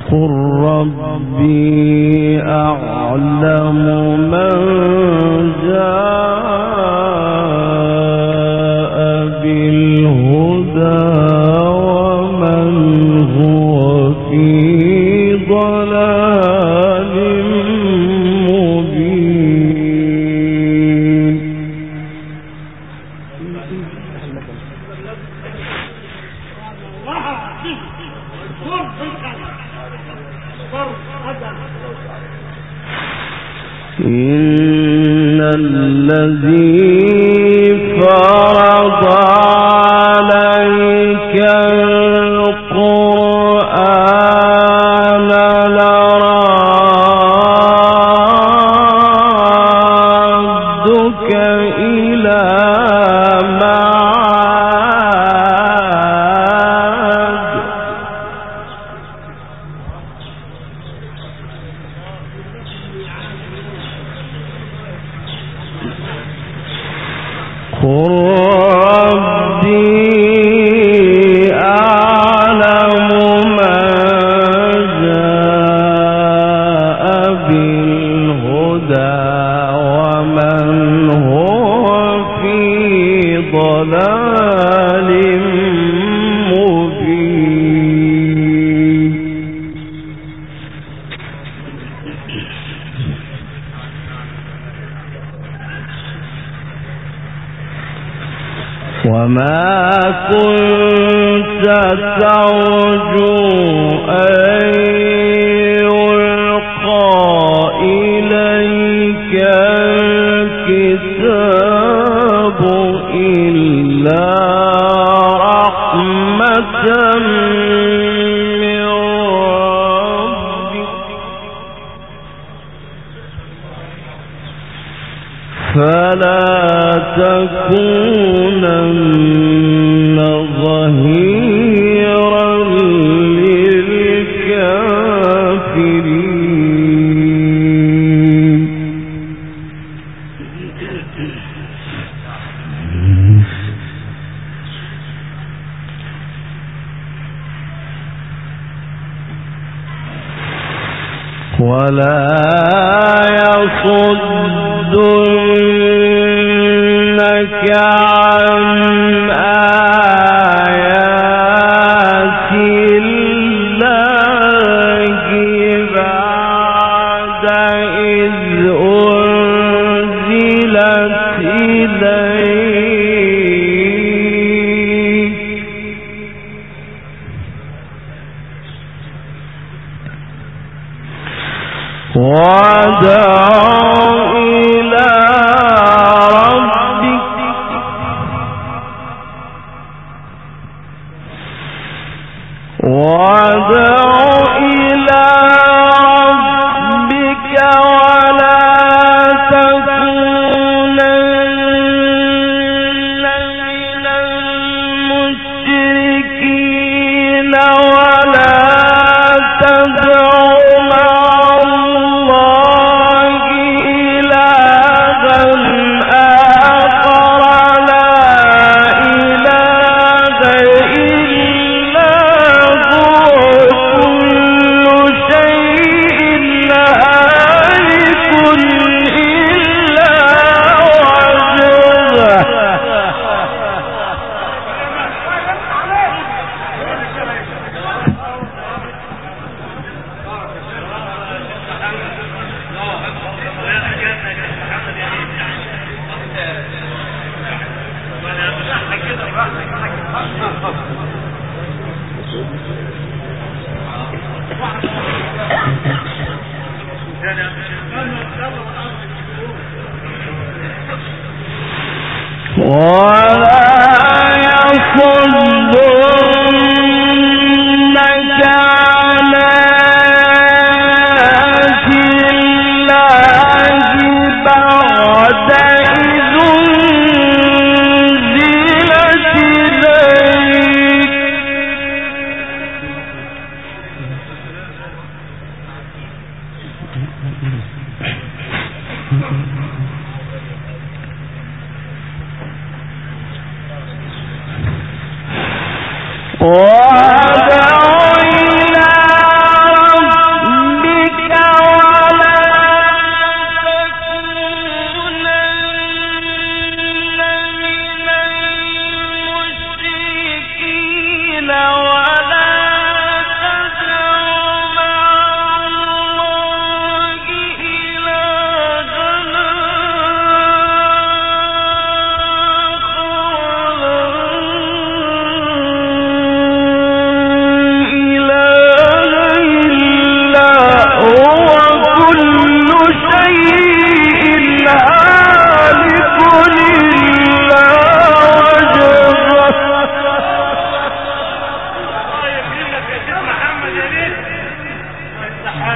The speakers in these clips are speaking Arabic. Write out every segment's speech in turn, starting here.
قل ربي أعلم من جاء بالهدى ومن هو في ضلال مبين. إن الذي فرض عليك القرآن لرادك إلى معاد. قل ربي أعلم من جاء بالهدى ومن هو في ضلال مبين. وما كنت ترجو أن يلقى إليك الكتاب إلا رحمة من ربك فلا تكونن ظهيرا للكافرين. ولا يصدنك عن آيات الله بعد إذ أنزلت إليك وادع إلى ربك ولا تكونن من المشركين ولا تدع مع الله إلها آخر لا إله إلا هو كل شيء هالك إلا وجهه ولا يصدنك عن آيات الله بعد إذ أنزلت إليك وادع إلى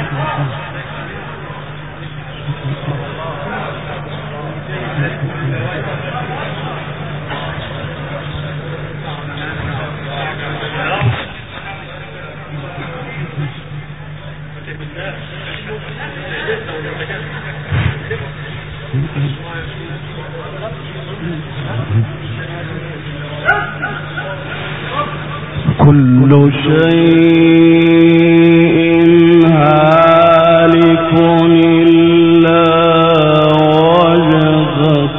كل شيء هالك إلا وجهه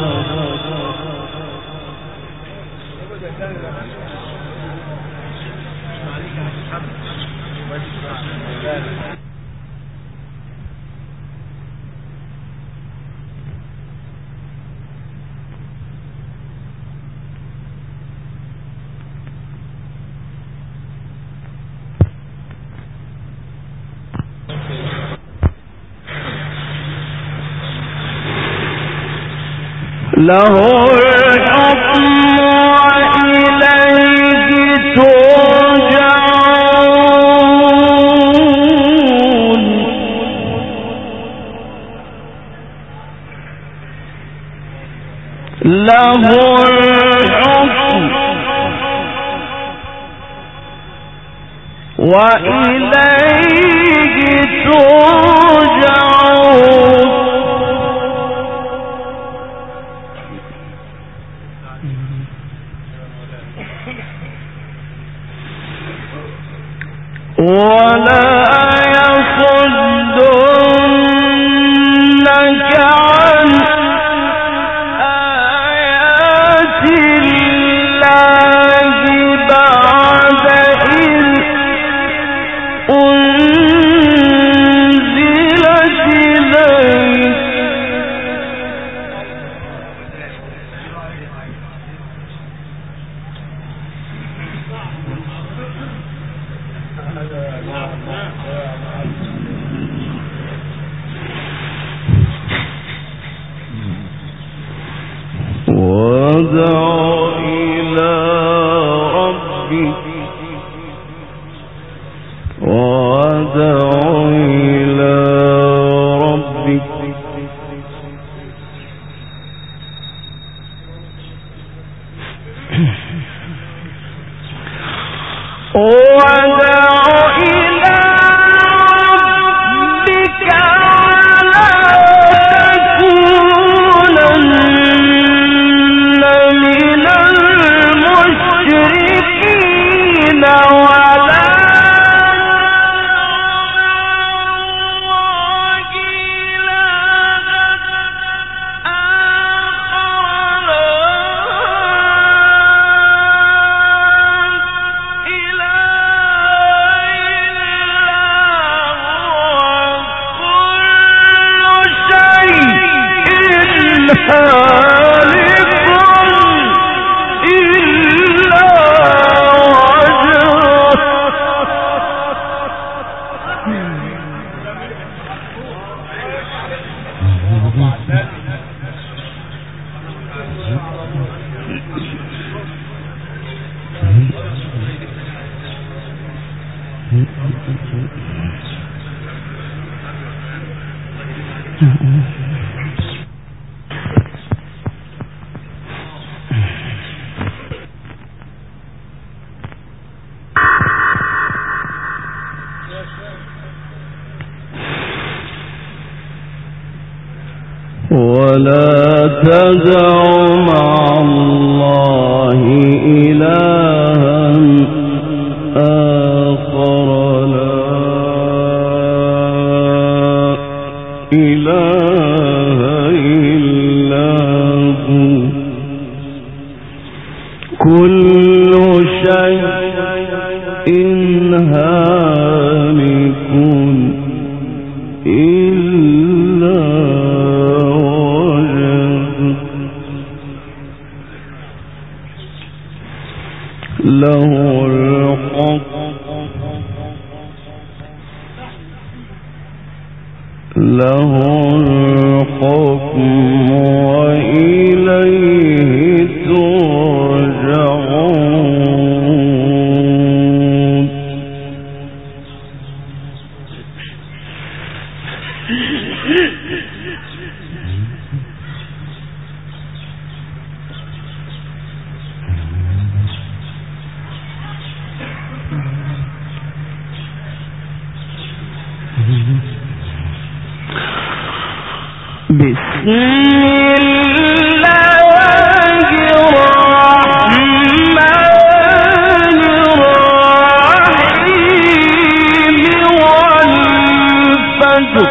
له الحكم وإليه ترجعون له الحكم وإليه ترجعون ولا يصدنك عن آيات الله بعد إذ أنزلت إليك وادع إلى ربك وادع إلى ربك ولا تدع مع الله إلها آخر لا إله إلا هو كل شيء هالك إلا له الحكم وإليه ترجعون بسم الله الرحمن الرحيم والفجر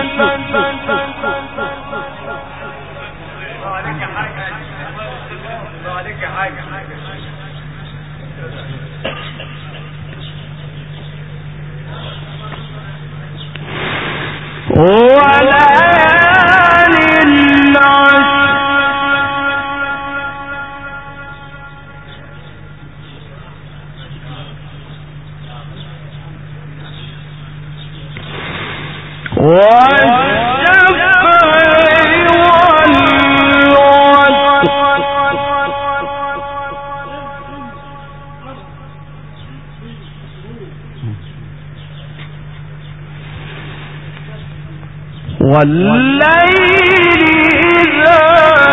والليل إذا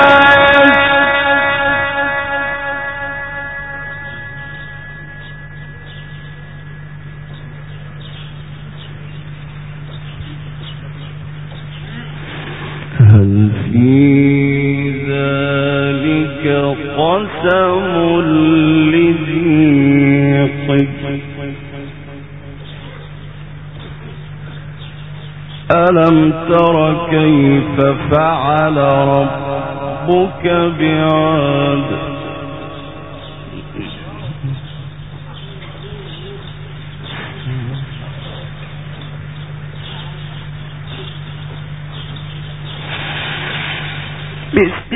هل في ذلك قسم لذي حجر ألم تر كيف فعل ربك بعاد بسم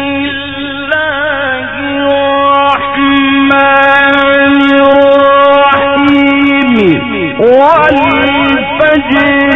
الله الرحمن الرحيم والفجر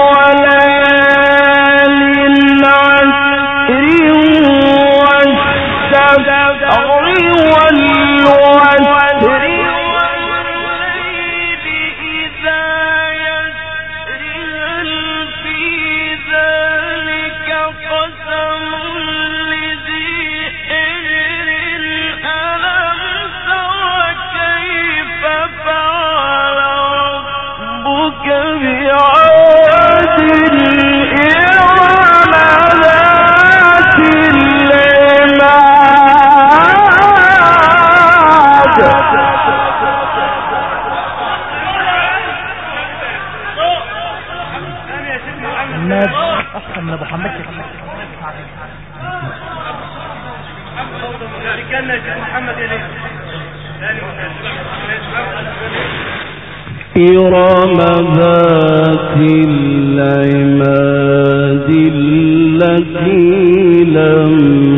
إرم ذات العماد التي لم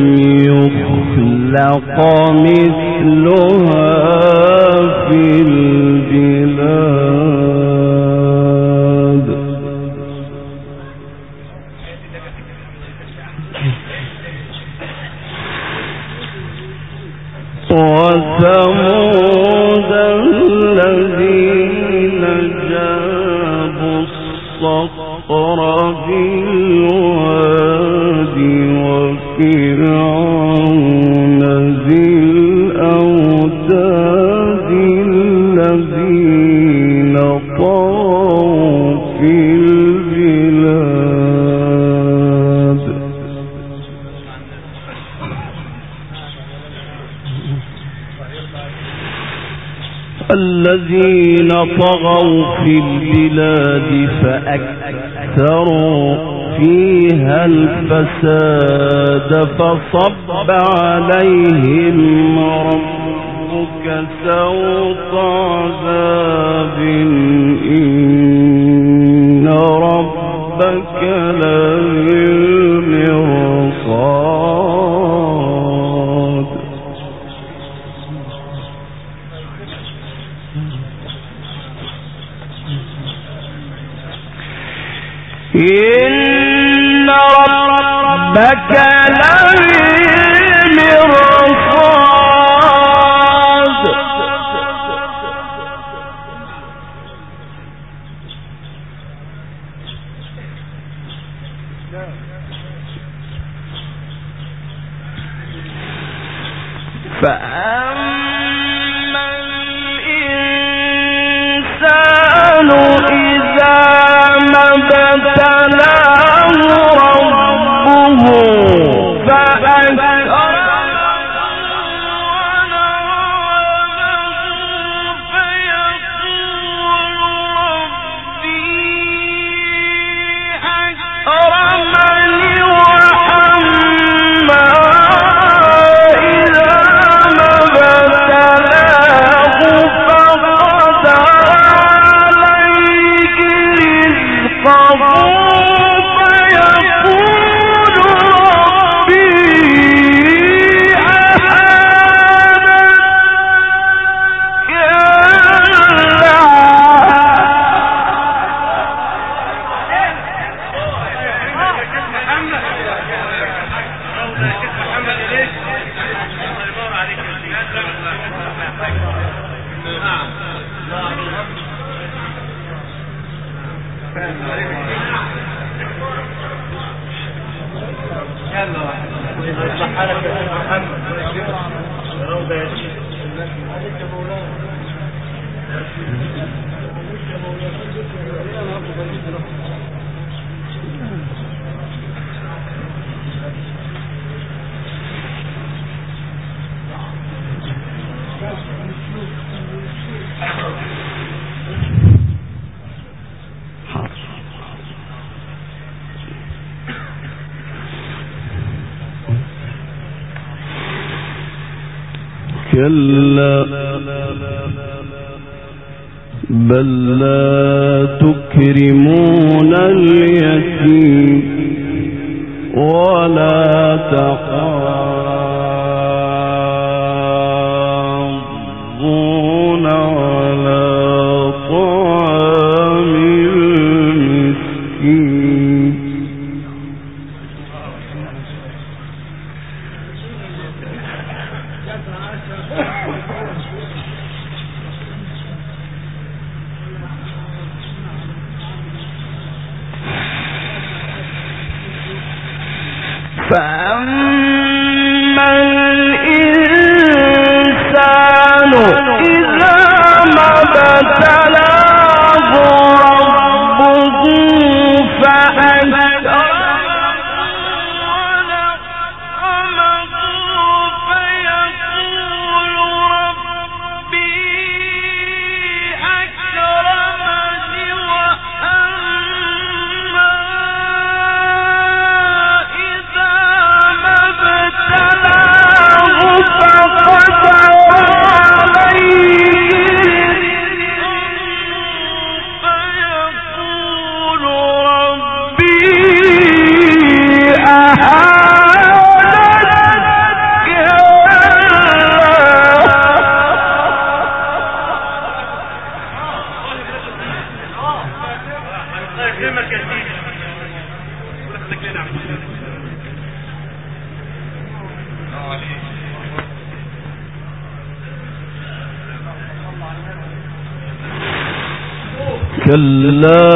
يخلق مثلها في البلاد وثمود الذين جابوا الصخر بالواد وفرعون ذي الأوتاد الذين طغوا في البلاد الذين طغوا في البلاد فأكثروا فيها الفساد فصب عليهم ربك سوط عذاب إن ربك لبالمرصاد إن ربك لبالمرصاد فأما الإنسان إذا ما كلا بل لا تكرمون اليتيم ولا تحاضون على طعام المسكين فأما الإنسان إذا ما ابتلاه ربه فأكرمه ونعمه فيقول ربي أكرمني وأما كلا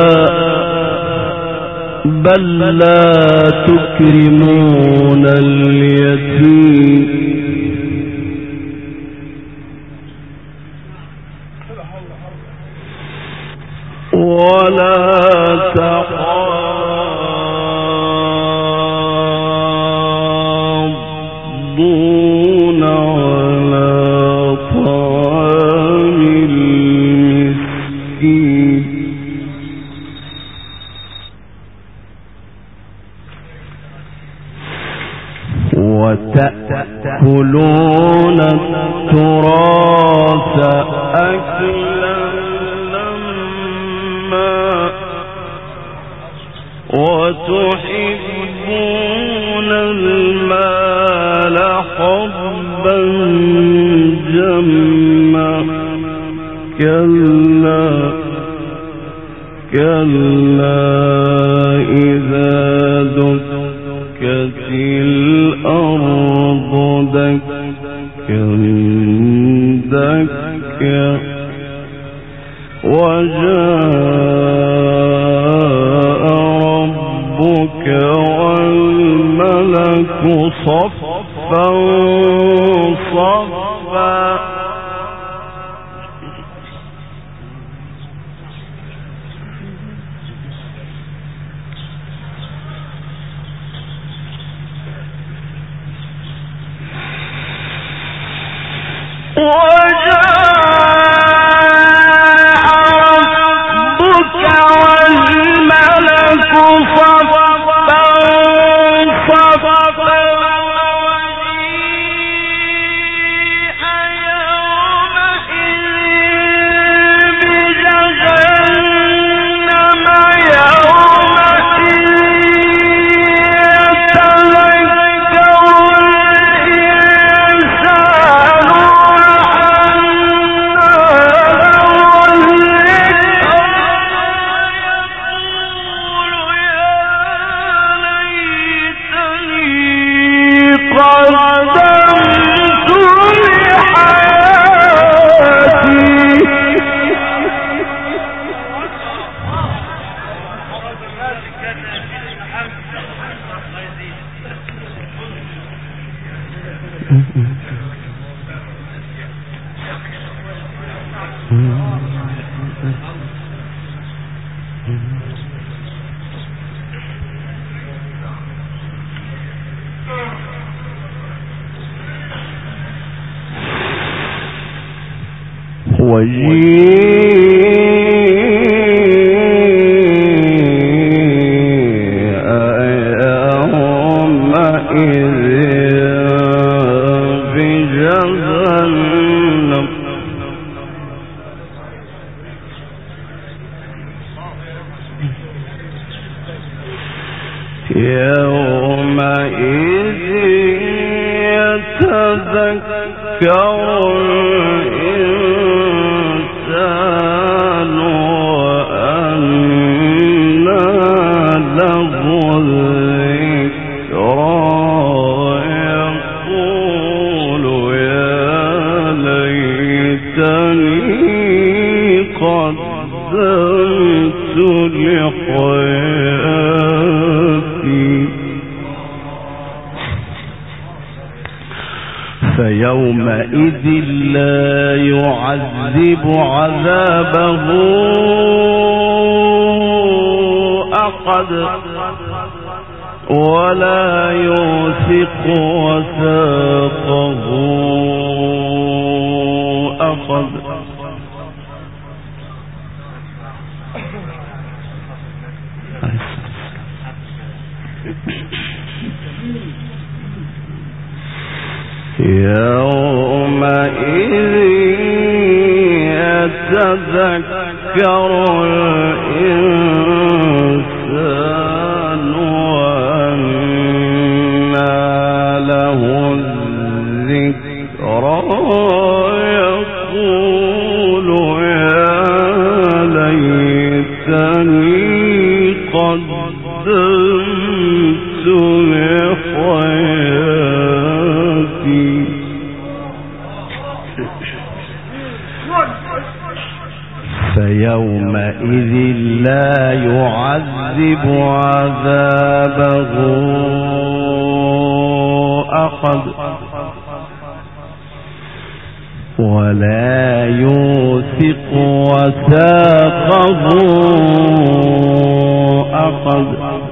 بل لا تكرمون اليتيم ولا تحاضون على طعام المسكين وتأكلون التراث أكلا لما وتحبون المال حبا جما كلا إذا دكت الأرض دكا دكا وجاء ربك والملك صفا صفا صفا صفا فيومئذ لا يعذب عذابه أحد ولا يوثق وثاقه أحد. يومئذ يتذكر الإنسان وأنى له الذكرى يقول يا ليتني قدمت لحياتي. فيومئذ لا يعذب عذابه أحد ولا يوثق وثاقه أحد.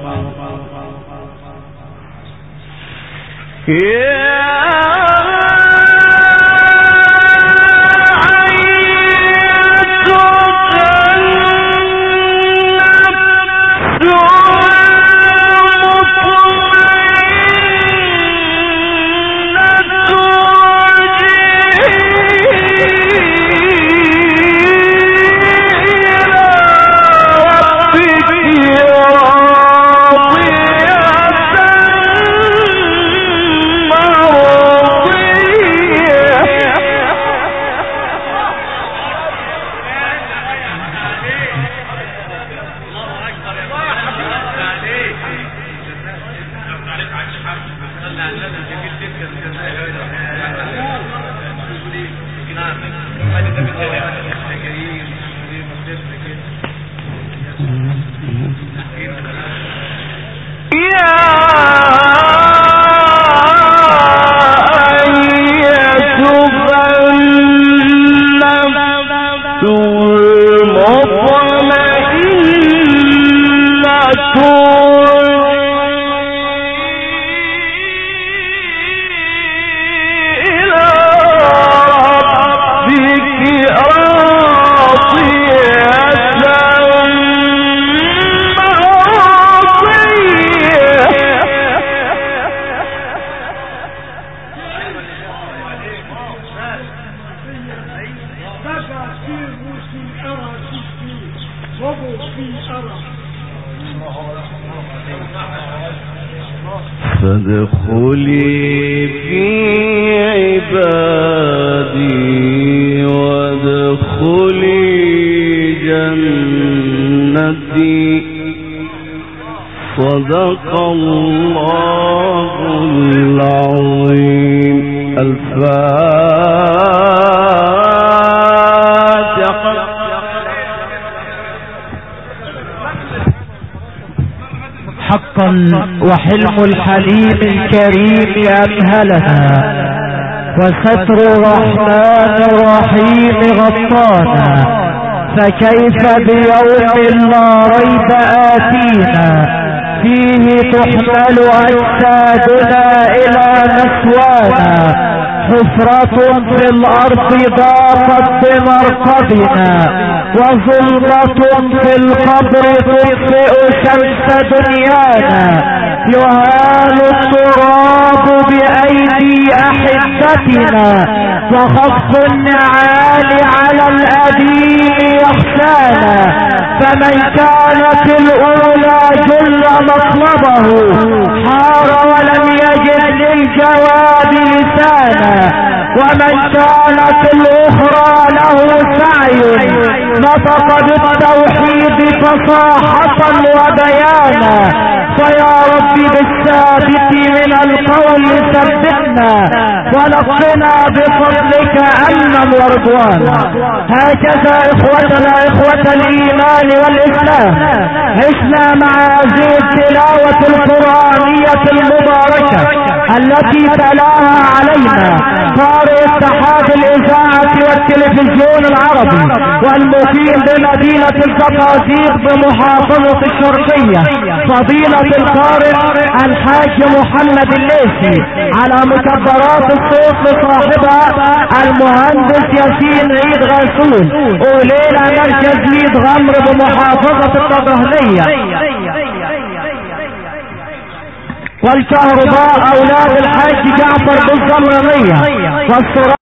فادخلي في عبادي وادخلي جنتي. صدق الله العظيم. الفاتحة. حقا وحلم الحليم الكريم أمهلنا وستر الرحمن الرحيم غطانا، فكيف بيوم لا ريب آتينا فيه تحمل أجسادنا إلى مسوانا، حفرة في الأرض ضاقت بمرقدنا، وظلمة في القبر تطفئ شمس دنيانا، يهال التراب بأيدي أحبتنا، وخف النعال على الأديم يخشانا، فمن كانت الأولى جل مطلبه حار ولم يجد للجواب لسانا، ومن كانت الأخرى له سعي نطق بالتوحيد فصاحة وبيانا، فيا رب بالثابت من القول ثبتنا، ونقنا بفضلك أمنا ورضوانا. هكذا إخوتنا إخوة الإيمان والإسلام عشنا مع هذه التلاوة القرآنية المباركة التي تلاها علينا قارئ اتحاد الإذاعة والتلفزيون العربي والمقيم بمدينة الزقازيق بمحافظة الشرقية فضيلة القارئ الحاج محمد الليثي، على مكبرات الصوت لصاحبها المهندس ياسين عيد غاسون، وليلة مركز ميد غمر بمحافظة الطبهلية، والكهرباء أولاد الحاج جعفر بالزمرمية،